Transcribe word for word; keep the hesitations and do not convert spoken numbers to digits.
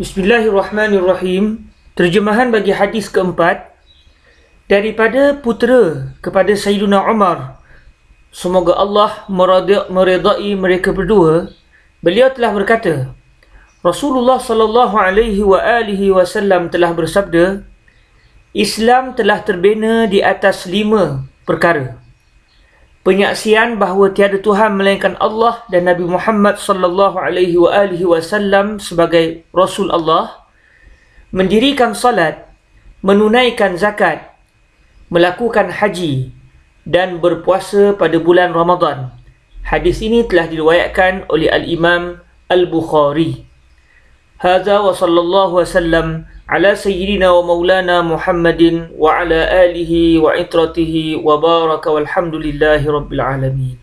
Bismillahirrahmanirrahim. Terjemahan bagi hadis keempat daripada putera kepada Sayyiduna Umar, semoga Allah meredai mereka berdua. Beliau telah berkata, Rasulullah sallallahu alaihi wa alihi wasallam telah bersabda, Islam telah terbina di atas lima perkara: penyaksian bahawa tiada Tuhan melainkan Allah dan Nabi Muhammad sallallahu alaihi wa alihi wasallam sebagai Rasul Allah, mendirikan salat, menunaikan zakat, melakukan haji dan berpuasa pada bulan Ramadan. Hadis ini telah diriwayatkan oleh Al-Imam Al-Bukhari. Hadza wa sallallahu wasallam ala sayyidina wa maulana Muhammadin wa ala alihi wa itratihi wa baraka walhamdulillahi rabbil alamin.